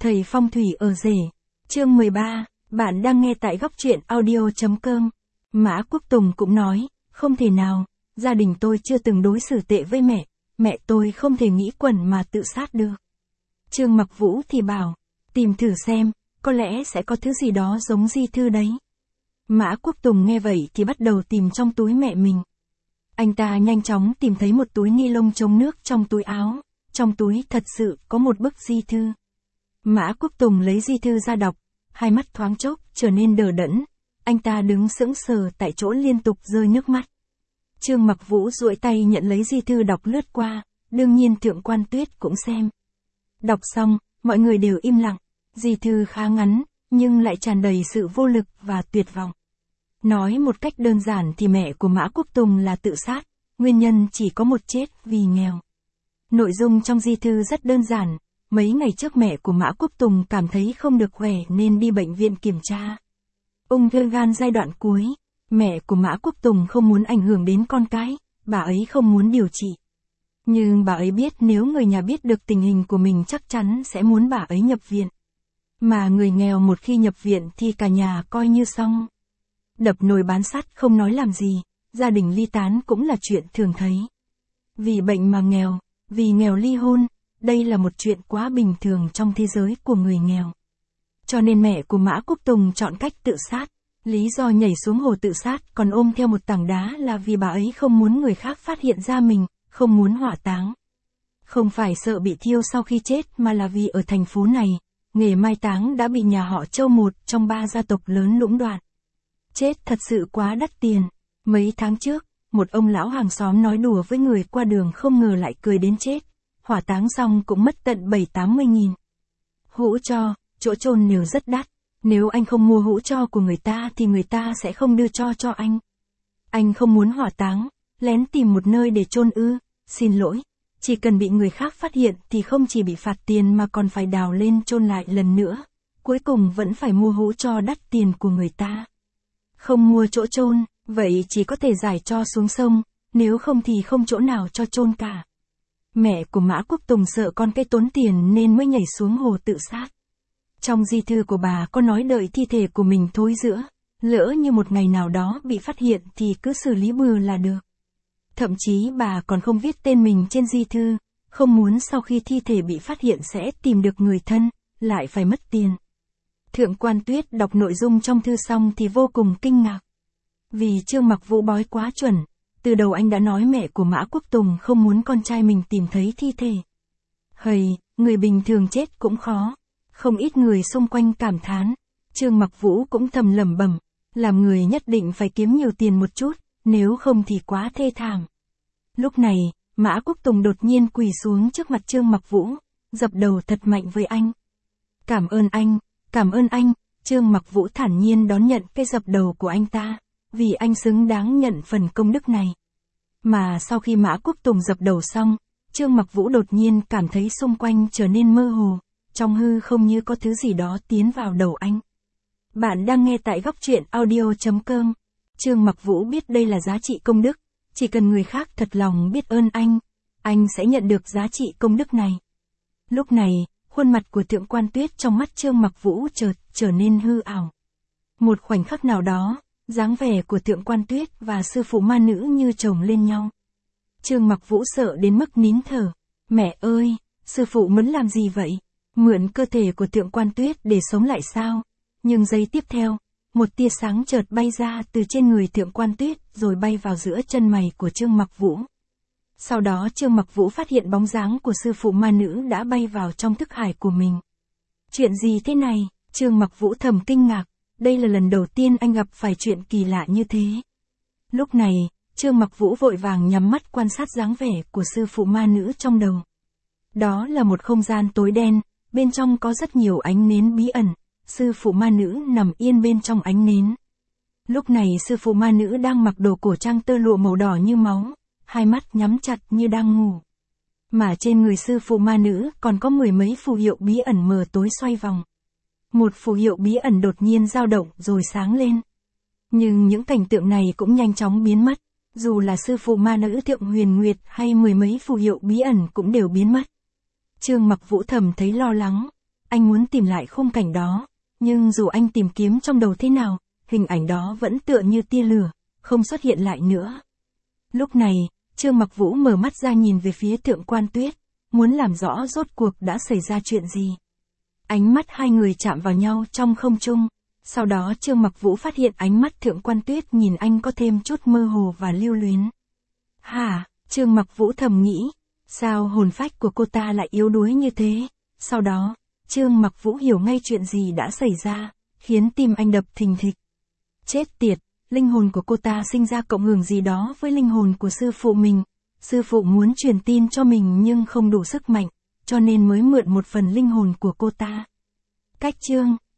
Thầy phong thủy ở rể. Chương 13, bạn đang nghe tại góc truyện audio.com. Mã Quốc Tùng cũng nói, không thể nào, gia đình tôi chưa từng đối xử tệ với mẹ tôi không thể nghĩ quẩn mà tự sát được. Trương Mặc Vũ thì bảo, tìm thử xem, có lẽ sẽ có thứ gì đó giống di thư đấy. Mã Quốc Tùng nghe vậy thì bắt đầu tìm trong túi mẹ mình. Anh ta nhanh chóng tìm thấy một túi ni lông chống nước trong túi áo, trong túi thật sự có một bức di thư. Mã Quốc Tùng lấy di thư ra đọc, hai mắt thoáng chốc trở nên đờ đẫn, anh ta đứng sững sờ tại chỗ liên tục rơi nước mắt. Trương Mặc Vũ duỗi tay nhận lấy di thư đọc lướt qua, đương nhiên Thượng Quan Tuyết cũng xem. Đọc xong, mọi người đều im lặng, di thư khá ngắn, nhưng lại tràn đầy sự vô lực và tuyệt vọng. Nói một cách đơn giản thì mẹ của Mã Quốc Tùng là tự sát, nguyên nhân chỉ có một chết vì nghèo. Nội dung trong di thư rất đơn giản, mấy ngày trước mẹ của Mã Quốc Tùng cảm thấy không được khỏe nên đi bệnh viện kiểm tra. Ung thư gan giai đoạn cuối, mẹ của Mã Quốc Tùng không muốn ảnh hưởng đến con cái, bà ấy không muốn điều trị. Nhưng bà ấy biết nếu người nhà biết được tình hình của mình chắc chắn sẽ muốn bà ấy nhập viện. Mà người nghèo một khi nhập viện thì cả nhà coi như xong. Đập nồi bán sắt không nói làm gì, gia đình ly tán cũng là chuyện thường thấy. Vì bệnh mà nghèo, vì nghèo ly hôn, đây là một chuyện quá bình thường trong thế giới của người nghèo. Cho nên mẹ của Mã Quốc Tùng chọn cách tự sát. Lý do nhảy xuống hồ tự sát còn ôm theo một tảng đá là vì bà ấy không muốn người khác phát hiện ra mình, không muốn hỏa táng. Không phải sợ bị thiêu sau khi chết mà là vì ở thành phố này, nghề mai táng đã bị nhà họ Châu một trong 3 gia tộc lớn lũng đoạn. Chết thật sự quá đắt tiền. Mấy tháng trước, một ông lão hàng xóm nói đùa với người qua đường không ngờ lại cười đến chết. Hỏa táng xong cũng mất tận 70-80 nghìn. Hũ tro, chỗ chôn đều rất đắt. Nếu anh không mua hũ tro của người ta thì người ta sẽ không đưa tro cho anh. Anh không muốn hỏa táng, lén tìm một nơi để chôn ư? Xin lỗi, chỉ cần bị người khác phát hiện thì không chỉ bị phạt tiền mà còn phải đào lên chôn lại lần nữa. Cuối cùng vẫn phải mua hũ tro đắt tiền của người ta. Không mua chỗ chôn, vậy chỉ có thể giải tro xuống sông, nếu không thì không chỗ nào cho chôn cả. Mẹ của Mã Quốc Tùng sợ con cái tốn tiền nên mới nhảy xuống hồ tự sát. Trong di thư của bà có nói đợi thi thể của mình thối rữa, lỡ như một ngày nào đó bị phát hiện thì cứ xử lý bừa là được. Thậm chí bà còn không viết tên mình trên di thư, không muốn sau khi thi thể bị phát hiện sẽ tìm được người thân, lại phải mất tiền. Thượng Quan Tuyết đọc nội dung trong thư xong thì vô cùng kinh ngạc. Vì Trương Mặc Vũ bói quá chuẩn, từ đầu anh đã nói mẹ của Mã Quốc Tùng không muốn con trai mình tìm thấy thi thể. Hầy, người bình thường chết cũng khó. Không ít người xung quanh cảm thán, Trương Mặc Vũ cũng thầm lẩm bẩm, làm người nhất định phải kiếm nhiều tiền một chút, nếu không thì quá thê thảm. Lúc này, Mã Quốc Tùng đột nhiên quỳ xuống trước mặt Trương Mặc Vũ, dập đầu thật mạnh với anh. Cảm ơn anh, Trương Mặc Vũ thản nhiên đón nhận cái dập đầu của anh ta, vì anh xứng đáng nhận phần công đức này. Mà sau khi Mã Quốc Tùng dập đầu xong, Trương Mặc Vũ đột nhiên cảm thấy xung quanh trở nên mơ hồ. Trong hư không như có thứ gì đó tiến vào đầu anh. Bạn đang nghe tại góc truyện audio.com. Trương Mặc Vũ biết đây là giá trị công đức. Chỉ cần người khác thật lòng biết ơn anh sẽ nhận được giá trị công đức này. Lúc này, khuôn mặt của Thượng Quan Tuyết trong mắt Trương Mặc Vũ chợt trở nên hư ảo. Một khoảnh khắc nào đó, dáng vẻ của Thượng Quan Tuyết và sư phụ ma nữ như chồng lên nhau. Trương Mặc Vũ sợ đến mức nín thở. Mẹ ơi, sư phụ muốn làm gì vậy? Mượn cơ thể của Thượng Quan Tuyết để sống lại sao? Nhưng giây tiếp theo, một tia sáng chợt bay ra từ trên người Thượng Quan Tuyết rồi bay vào giữa chân mày của Trương Mặc Vũ. Sau đó Trương Mặc Vũ phát hiện bóng dáng của sư phụ ma nữ đã bay vào trong thức hải của mình. Chuyện gì thế này? Trương Mặc Vũ thầm kinh ngạc, đây là lần đầu tiên anh gặp phải chuyện kỳ lạ như thế. Lúc này, Trương Mặc Vũ vội vàng nhắm mắt quan sát dáng vẻ của sư phụ ma nữ trong đầu. Đó là một không gian tối đen. Bên trong có rất nhiều ánh nến bí ẩn, sư phụ ma nữ nằm yên bên trong ánh nến. Lúc này sư phụ ma nữ đang mặc đồ cổ trang tơ lụa màu đỏ như máu, hai mắt nhắm chặt như đang ngủ. Mà trên người sư phụ ma nữ còn có 10 mấy phù hiệu bí ẩn mờ tối xoay vòng. Một phù hiệu bí ẩn đột nhiên dao động rồi sáng lên. Nhưng những cảnh tượng này cũng nhanh chóng biến mất, dù là sư phụ ma nữ Thượng Huyền Nguyệt hay 10 mấy phù hiệu bí ẩn cũng đều biến mất. Trương Mặc Vũ thầm thấy lo lắng, Anh muốn tìm lại khung cảnh đó, nhưng dù anh tìm kiếm trong đầu thế nào, hình ảnh đó vẫn tựa như tia lửa, không xuất hiện lại nữa. Lúc này, Trương Mặc Vũ mở mắt ra nhìn về phía Thượng Quan Tuyết, muốn làm rõ rốt cuộc đã xảy ra chuyện gì. Ánh mắt hai người chạm vào nhau trong không trung, sau đó Trương Mặc Vũ phát hiện ánh mắt Thượng Quan Tuyết nhìn anh có thêm chút mơ hồ và lưu luyến. Hả, Trương Mặc Vũ thầm nghĩ, sao hồn phách của cô ta lại yếu đuối như thế? Sau đó, Trương Mặc Vũ hiểu ngay chuyện gì đã xảy ra, khiến tim anh đập thình thịch. Chết tiệt, linh hồn của cô ta sinh ra cộng hưởng gì đó với linh hồn của sư phụ mình. Sư phụ muốn truyền tin cho mình nhưng không đủ sức mạnh, cho nên mới mượn một phần linh hồn của cô ta. Cách chương